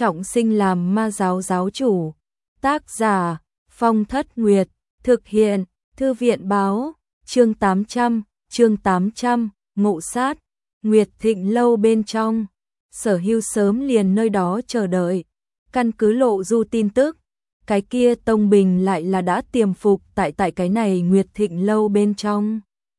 trọng sinh làm ma giáo giáo chủ. Tác giả Phong Thất Nguyệt, thực hiện Thư viện báo, chương 800, ngộ sát. Nguyệt Thịnh lâu bên trong, Sở Hưu sớm liền nơi đó chờ đợi. Căn cứ Lộ Du tin tức, cái kia Tông Bình lại là đã tiềm phục tại cái này Nguyệt Thịnh lâu bên trong.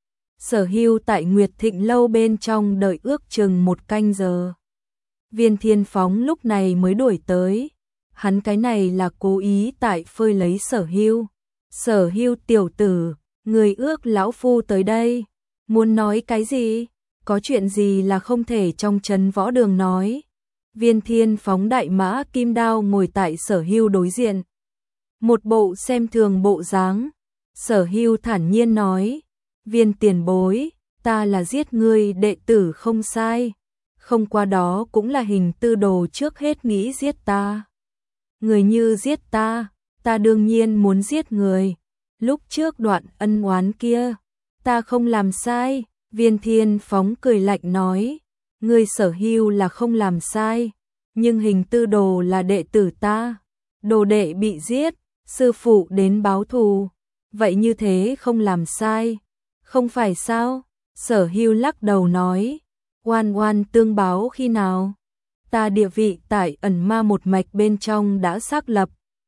Sở Hưu tại Nguyệt Thịnh lâu bên trong đợi ước chừng 1 canh giờ. Viên Thiên Phóng lúc này mới đuổi tới. Hắn cái này là cố ý tại phơi lấy Sở Hưu. Sở Hưu tiểu tử, người ước lão phu tới đây, muốn nói cái gì? Có chuyện gì là không thể trong trấn võ đường nói? Viên Thiên Phóng đại mã kim đao ngồi tại Sở Hưu đối diện. Một bộ xem thường bộ dáng. Sở Hưu thản nhiên nói, Viên tiền bối, ta là giết ngươi đệ tử không sai. Không qua đó cũng là Hình Tư Đồ trước hết nghĩ giết ta. Người như giết ta đương nhiên muốn giết người. Lúc trước đoạn ân oán kia, ta không làm sai. Viên Thiên Phóng cười lạnh nói, ngươi Sở Hưu là không làm sai, nhưng Hình Tư Đồ là đệ tử ta. Đồ đệ bị giết, sư phụ đến báo thù, vậy như thế không làm sai, không phải sao? Sở Hưu lắc đầu nói, oan oan tương báo khi nào? Ta địa vị tại ẩn ma một mạch bên trong đã xác lập.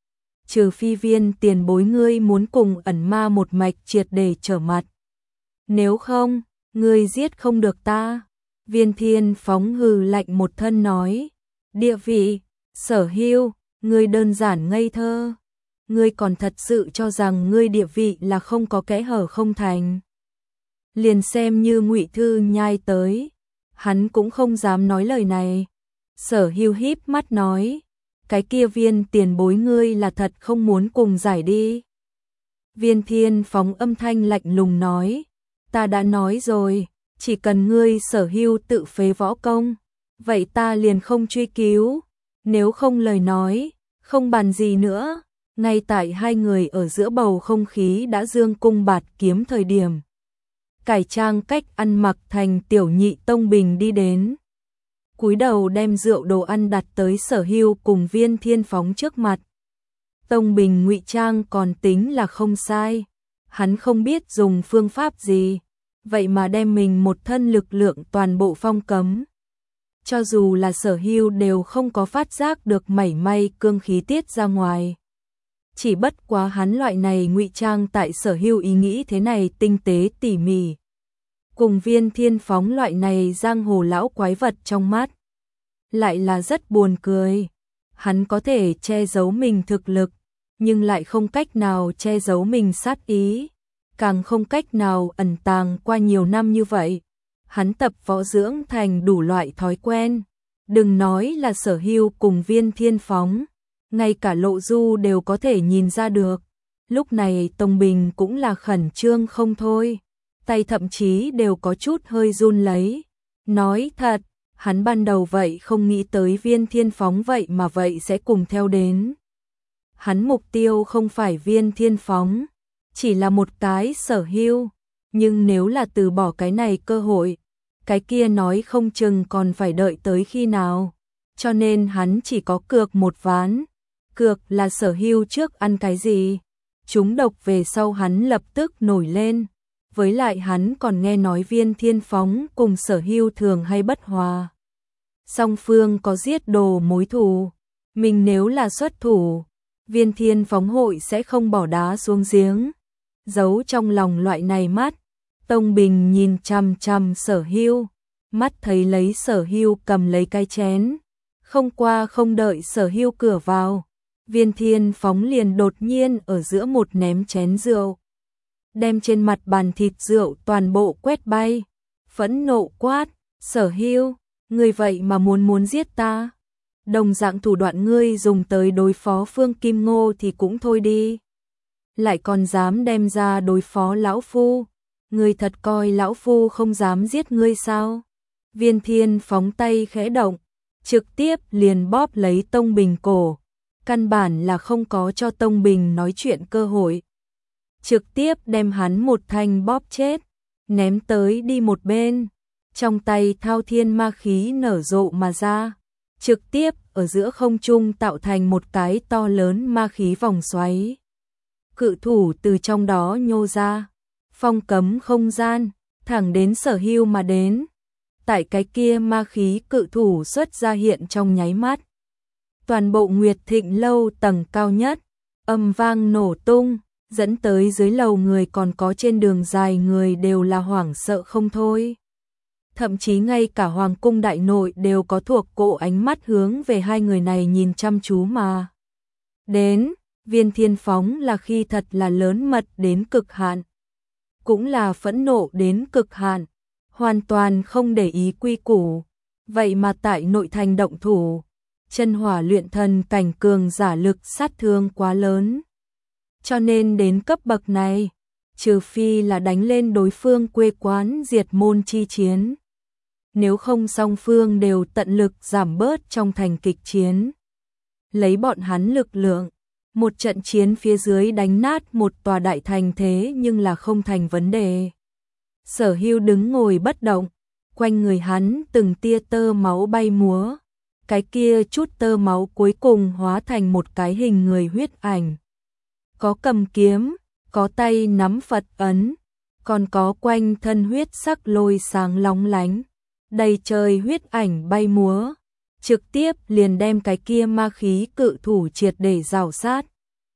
Trừ phi Viên tiền bối ngươi muốn cùng ẩn ma một mạch triệt để trở mặt. Nếu không, ngươi giết không được ta. Viên Thiên Phóng hừ lạnh một thân nói, địa vị, Sở Hưu, ngươi đơn giản ngây thơ. Ngươi còn thật sự cho rằng ngươi địa vị là không có kẽ hở không thành. Liền xem như Ngụy Thư Nhai tới, hắn cũng không dám nói lời này. Sở Hưu híp mắt nói, cái kia Viên tiền bối ngươi là thật không muốn cùng giải đi. Viên Thiên Phóng âm thanh lạnh lùng nói, ta đã nói rồi, chỉ cần ngươi Sở Hưu tự phế võ công, vậy ta liền không truy cứu. Nếu không lời nói, không bàn gì nữa. Ngay tại hai người ở giữa bầu không khí đã dương cung bạt kiếm thời điểm, cải trang cách ăn mặc thành tiểu nhị Tông Bình đi đến, cúi đầu đem rượu đồ ăn đặt tới Sở Hưu cùng Viên Thiên Phóng trước mặt. Tông Bình ngụy trang còn tính là không sai, hắn không biết dùng phương pháp gì, vậy mà đem mình một thân lực lượng toàn bộ phong cấm. Cho dù là Sở Hưu đều không có phát giác được mảy may cương khí tiết ra ngoài. Chỉ bất quá hắn loại này ngụy trang tại Sở Hưu ý nghĩ thế này tinh tế tỉ mỉ. Cùng Viên Thiên Phóng loại này giang hồ lão quái vật trong mắt, lại là rất buồn cười. Hắn có thể che giấu mình thực lực, nhưng lại không cách nào che giấu mình sát ý, càng không cách nào ẩn tàng qua nhiều năm như vậy. Hắn tập võ dưỡng thành đủ loại thói quen, đừng nói là Sở Hưu cùng Viên Thiên Phóng, ngay cả Lộ Du đều có thể nhìn ra được. Lúc này Tông Bình cũng là khẩn trương không thôi, tay thậm chí đều có chút hơi run lấy. Nói thật, hắn ban đầu vậy không nghĩ tới Viên Thiên Phóng vậy mà vậy sẽ cùng theo đến. Hắn mục tiêu không phải Viên Thiên Phóng, chỉ là một cái Sở Hưu, nhưng nếu là từ bỏ cái này cơ hội, cái kia nói không chừng còn phải đợi tới khi nào. Cho nên hắn chỉ có cược một ván. Cược là Sở Hưu trước ăn cái gì, trúng độc về sau hắn lập tức nổi lên. Với lại hắn còn nghe nói Viên Thiên Phóng cùng Sở Hưu thường hay bất hòa, song phương có giết đồ mối thù. Mình nếu là xuất thủ, Viên Thiên Phóng hội sẽ không bỏ đá xuống giếng. Giấu trong lòng loại này mắt, Tông Bình nhìn chằm chằm Sở Hưu, mắt thấy lấy Sở Hưu cầm lấy cái chén, không qua không đợi Sở Hưu cửa vào, Viên Thiên Phóng liền đột nhiên ở giữa một ném chén rượu, đem trên mặt bàn thịt rượu toàn bộ quét bay. Phẫn nộ quát, Sở Hưu, ngươi vậy mà muốn giết ta? Đồng dạng thủ đoạn ngươi dùng tới đối phó Phương Kim Ngô thì cũng thôi đi, lại còn dám đem ra đối phó lão phu, ngươi thật coi lão phu không dám giết ngươi sao? Viên Thiên Phóng tay khẽ động, trực tiếp liền bóp lấy Tông Bình cổ, căn bản là không có cho Tông Bình nói chuyện cơ hội, trực tiếp đem hắn một thanh bóp chết, ném tới đi một bên. Trong tay thao thiên ma khí nở rộ mà ra, trực tiếp ở giữa không trung tạo thành một cái to lớn ma khí vòng xoáy. Cự thủ từ trong đó nhô ra, phong cấm không gian, thẳng đến Sở Hưu mà đến. Tại cái kia ma khí cự thủ xuất ra hiện trong nháy mắt. Toàn bộ Nguyệt Thịnh lâu tầng cao nhất, âm vang nổ tung, dẫn tới dưới lầu người còn có trên đường dài người đều là hoảng sợ không thôi. Thậm chí ngay cả Hoàng cung đại nội đều có thuộc cổ ánh mắt hướng về hai người này nhìn chăm chú mà. Đến, Viên Thiên Phóng là khi thật là lớn mật đến cực hạn. Cũng là phẫn nộ đến cực hạn, hoàn toàn không để ý quy củ. Vậy mà tại nội thành động thủ, chân hỏa luyện thần cảnh cường giả lực sát thương quá lớn. Cho nên đến cấp bậc này, trừ phi là đánh lên đối phương quê quán diệt môn chi chiến. Nếu không song phương đều tận lực giảm bớt trong thành kịch chiến. Lấy bọn hắn lực lượng, một trận chiến phía dưới đánh nát một tòa đại thành thế nhưng là không thành vấn đề. Sở Hưu đứng ngồi bất động, quanh người hắn từng tia tơ máu bay múa. Cái kia chút tơ máu cuối cùng hóa thành một cái hình người huyết ảnh. Có cầm kiếm, có tay nắm Phật ấn, còn có quanh thân huyết sắc lôi sáng lóng lánh. Đầy trời huyết ảnh bay múa, trực tiếp liền đem cái kia ma khí cự thủ triệt để rào sát.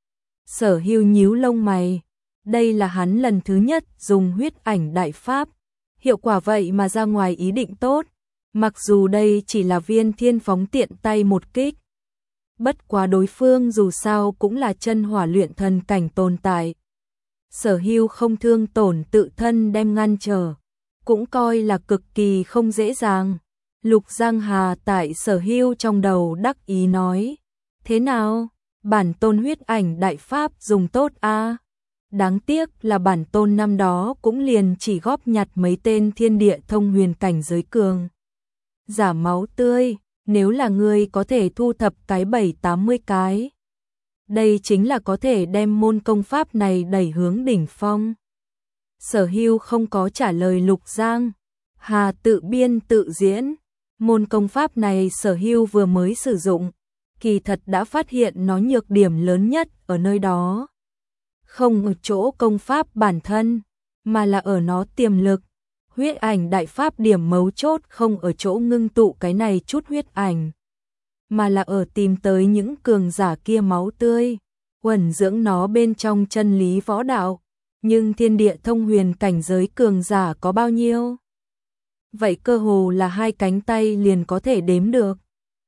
Sở Hưu nhíu lông mày, đây là hắn lần thứ nhất dùng huyết ảnh đại pháp, hiệu quả vậy mà ra ngoài ý định tốt, mặc dù đây chỉ là Viên Thiên Phóng tiện tay một kích. Bất quá đối phương dù sao cũng là chân hỏa luyện thần cảnh tồn tại. Sở Hưu không thương tổn tự thân đem ngăn trở, cũng coi là cực kỳ không dễ dàng. Lục Giang Hà tại Sở Hưu trong đầu đắc ý nói, thế nào, bản tôn huyết ảnh đại pháp dùng tốt a? Đáng tiếc là bản tôn năm đó cũng liền chỉ góp nhặt mấy tên thiên địa thông huyền cảnh giới cường giả máu tươi, nếu là ngươi có thể thu thập cái 7-80 cái. Đây chính là có thể đem môn công pháp này đẩy hướng đỉnh phong. Sở Hưu không có trả lời Lục Giang Hà tự biên tự diễn. Môn công pháp này Sở Hưu vừa mới sử dụng, kỳ thật đã phát hiện nó nhược điểm lớn nhất ở nơi đó. Không ở chỗ công pháp bản thân, mà là ở nó tiềm lực. Huyết ảnh đại pháp điểm mấu chốt không ở chỗ ngưng tụ cái này chút huyết ảnh, mà là ở tìm tới những cường giả kia máu tươi, uẩn dưỡng nó bên trong chân lý võ đạo. Nhưng thiên địa thông huyền cảnh giới cường giả có bao nhiêu? Vậy cơ hồ là hai cánh tay liền có thể đếm được.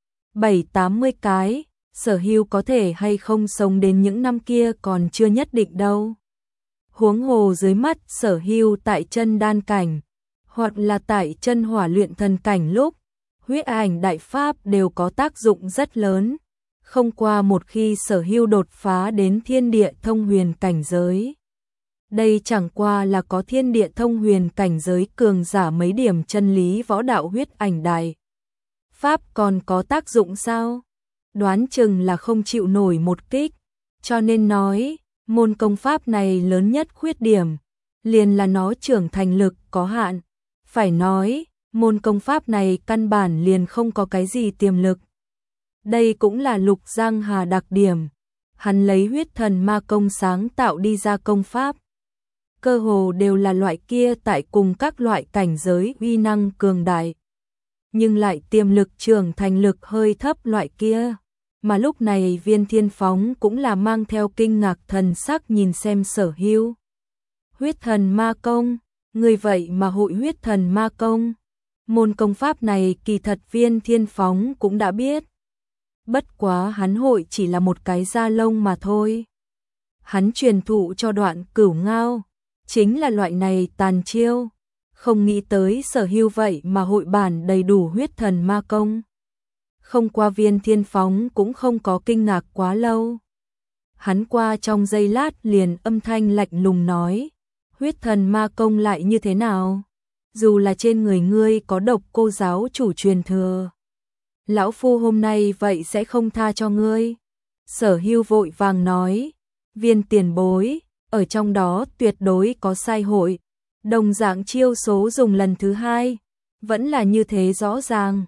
7-80 cái, Sở Hưu có thể hay không sống đến những năm kia còn chưa nhất định đâu. Huống hồ dưới mắt Sở Hưu tại chân đan cảnh, hoặc là tại chân hỏa luyện thần cảnh lúc, huyết ảnh đại pháp đều có tác dụng rất lớn. Không qua một khi Sở Hưu đột phá đến thiên địa thông huyền cảnh giới. Đây chẳng qua là có thiên địa thông huyền cảnh giới cường giả mấy điểm chân lý võ đạo huyết ảnh đại pháp còn có tác dụng sao? Đoán chừng là không chịu nổi một kích, cho nên nói, môn công pháp này lớn nhất khuyết điểm, liền là nó trưởng thành lực có hạn. Phải nói, môn công pháp này căn bản liền không có cái gì tiềm lực. Đây cũng là Lục Giang Hà đặc điểm, hắn lấy huyết thần ma công sáng tạo đi ra công pháp. Cơ hồ đều là loại kia tại cùng các loại cảnh giới uy năng cường đại, nhưng lại tiềm lực trưởng thành lực hơi thấp loại kia. Mà lúc này Viên Thiên Phóng cũng là mang theo kinh ngạc thần sắc nhìn xem Sở Hưu. Huyết thần ma công, người vậy mà hội huyết thần ma công. Môn công pháp này kỳ thật Viên Thiên Phóng cũng đã biết. Bất quá hắn hội chỉ là một cái da lông mà thôi. Hắn truyền thụ cho Đoạn Cửu Ngao, chính là loại này tàn chiêu. Không nghĩ tới Sở Hưu vậy mà hội bản đầy đủ huyết thần ma công. Không qua Viên Thiên Phóng cũng không có kinh ngạc quá lâu. Hắn qua trong giây lát liền âm thanh lạnh lùng nói, huyết thần ma công lại như thế nào? Dù là trên người ngươi có độc cô giáo chủ truyền thừa, lão phu hôm nay vậy sẽ không tha cho ngươi. Sở Hưu vội vàng nói, Viên tiền bối, ở trong đó tuyệt đối có sai hội. Đồng dạng chiêu số dùng lần thứ hai, vẫn là như thế rõ ràng.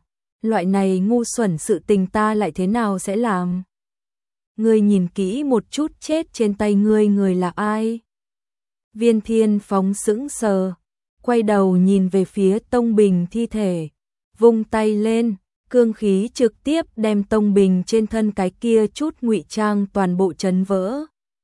loại này ngu xuẩn sự tình ta lại thế nào sẽ làm? Ngươi nhìn kỹ một chút, chết trên tay ngươi người là ai? Viên Thiên Phóng sững sờ, quay đầu nhìn về phía Tông Bình thi thể, vung tay lên, cương khí trực tiếp đem Tông Bình trên thân cái kia chút ngụy trang toàn bộ chấn vỡ.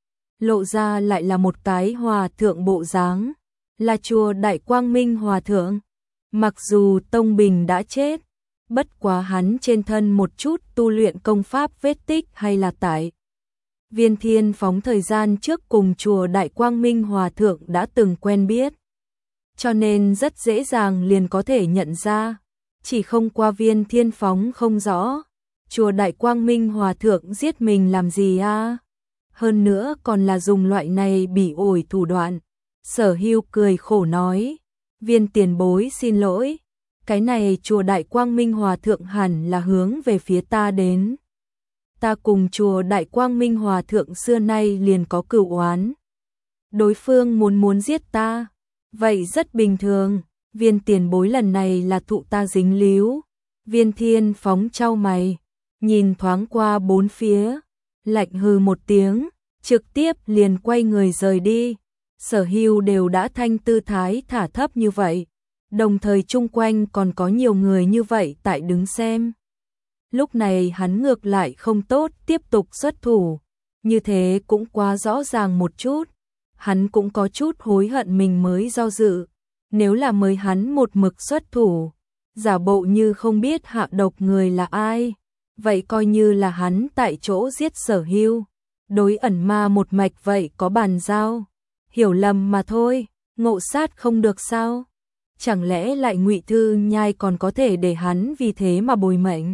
Lộ ra lại là một cái hòa thượng bộ dáng, là chùa Đại Quang Minh hòa thượng. Mặc dù Tông Bình đã chết, bất quá hắn trên thân một chút tu luyện công pháp vết tích hay là tại Viên Thiên Phóng thời gian trước cùng chùa Đại Quang Minh hòa thượng đã từng quen biết, cho nên rất dễ dàng liền có thể nhận ra. Chỉ không qua Viên Thiên Phóng không rõ, chùa Đại Quang Minh hòa thượng giết mình làm gì a? Hơn nữa còn là dùng loại này bỉ ổi thủ đoạn. Sở Hưu cười khổ nói, Viên tiền bối xin lỗi, cái này chùa Đại Quang Minh hòa thượng hẳn là hướng về phía ta đến. Ta cùng chùa Đại Quang Minh hòa thượng xưa nay liền có cửu oán. Đối phương muốn giết ta, vậy rất bình thường. Viên tiền bối lần này là thụ ta dính líu. Viên Thiên Phóng chau mày, nhìn thoáng qua bốn phía, lạnh hừ một tiếng, trực tiếp liền quay người rời đi. Sở Hưu đều đã thanh tư thái thả thấp như vậy, đồng thời chung quanh còn có nhiều người như vậy tại đứng xem. Lúc này hắn ngược lại không tốt tiếp tục xuất thủ, như thế cũng quá rõ ràng một chút. Hắn cũng có chút hối hận mình mới do dự. Nếu là mới hắn một mực xuất thủ, giả bộ như không biết hạ độc người là ai, vậy coi như là hắn tại chỗ giết Sở Hưu. Đối ẩn ma một mạch vậy có bàn giao, hiểu lầm mà thôi, ngộ sát không được sao? Chẳng lẽ lại Ngụy Thư Nhai còn có thể để hắn vì thế mà bồi mệnh?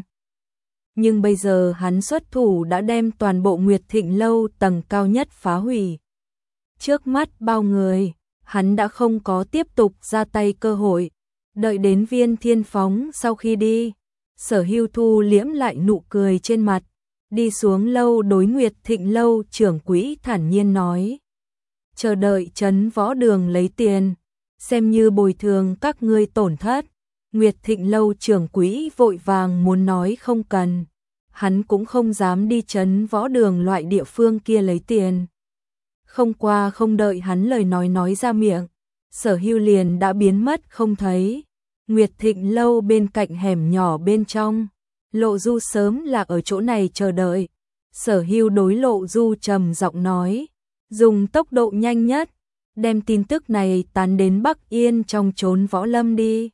Nhưng bây giờ hắn xuất thủ đã đem toàn bộ Nguyệt Thịnh lâu tầng cao nhất phá hủy. Trước mắt bao người, hắn đã không có tiếp tục ra tay cơ hội. Đợi đến Viên Thiên Phóng sau khi đi, Sở Hưu thu liễm lại nụ cười trên mặt, đi xuống lâu đối Nguyệt Thịnh lâu trưởng quỹ thản nhiên nói: chờ đợi trấn võ đường lấy tiền, xem như bồi thường các ngươi tổn thất. Nguyệt Thịnh lâu trưởng quỹ vội vàng muốn nói không cần, hắn cũng không dám đi trấn võ đường loại địa phương kia lấy tiền. Không qua không đợi hắn lời nói ra miệng, Sở Hưu liền đã biến mất không thấy. Nguyệt Thịnh lâu bên cạnh hẻm nhỏ bên trong, Lộ Du sớm là ở chỗ này chờ đợi. Sở Hưu đối Lộ Du trầm giọng nói, dùng tốc độ nhanh nhất, đem tin tức này tán đến Bắc Yên trong chốn võ lâm đi.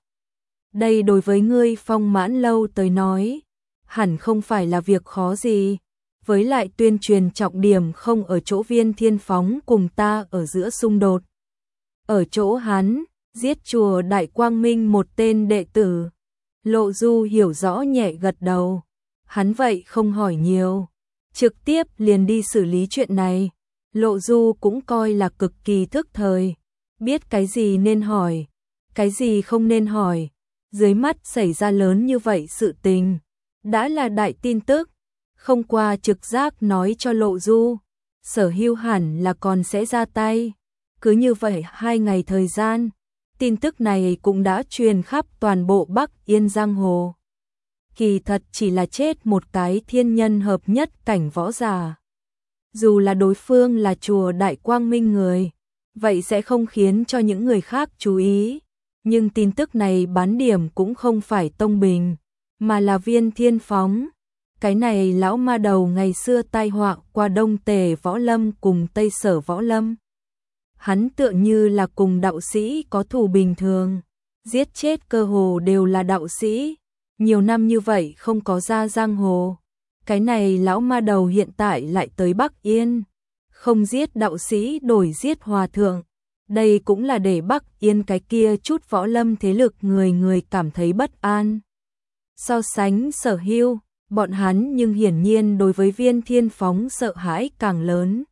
Đây đối với ngươi Phong Mãn lâu tới nói, hẳn không phải là việc khó gì. Với lại tuyên truyền trọng điểm không ở chỗ Viên Thiên Phóng cùng ta ở giữa xung đột. Ở chỗ hắn, giết chùa Đại Quang Minh một tên đệ tử. Lộ Du hiểu rõ nhẹ gật đầu. Hắn vậy không hỏi nhiều, trực tiếp liền đi xử lý chuyện này. Lộ Du cũng coi là cực kỳ thức thời, biết cái gì nên hỏi, cái gì không nên hỏi. Dưới mắt xảy ra lớn như vậy sự tình, đã là đại tin tức. Không qua trực giác nói cho Lộ Du, Sở Hưu hẳn là còn sẽ ra tay. Cứ như vậy 2 ngày thời gian, tin tức này cũng đã truyền khắp toàn bộ Bắc Yên giang hồ. Kỳ thật chỉ là chết một cái thiên nhân hợp nhất cảnh võ giả. Dù là đối phương là chùa Đại Quang Minh người, vậy sẽ không khiến cho những người khác chú ý. Nhưng tin tức này bán điểm cũng không phải Tông Bình, mà là Viên Thiên Phóng. Cái này lão ma đầu ngày xưa tai họa qua Đông Tề võ lâm cùng Tây Sở võ lâm. Hắn tựa như là cùng đạo sĩ có thù bình thường, giết chết cơ hồ đều là đạo sĩ. Nhiều năm như vậy không có ra giang hồ. Cái này lão ma đầu hiện tại lại tới Bắc Yên, không giết đạo sĩ đổi giết hòa thượng. Đây cũng là để Bắc Yên cái kia chút võ lâm thế lực người cảm thấy bất an. So sánh Sở Hưu, bọn hắn nhưng hiển nhiên đối với Viên Thiên Phóng sợ hãi càng lớn.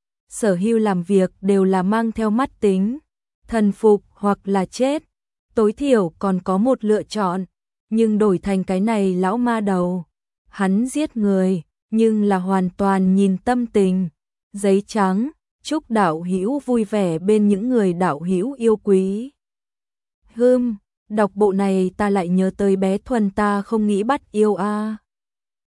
Sở Hưu làm việc đều là mang theo mắt tính, thần phục hoặc là chết, tối thiểu còn có một lựa chọn. Nhưng đổi thành cái này lão ma đầu, hắn giết người, nhưng là hoàn toàn nhìn tâm tình. Giấy trắng, chúc đạo hữu vui vẻ bên những người đạo hữu yêu quý. Đọc bộ này ta lại nhớ tới bé Thuần, ta không nghĩ bắt yêu a.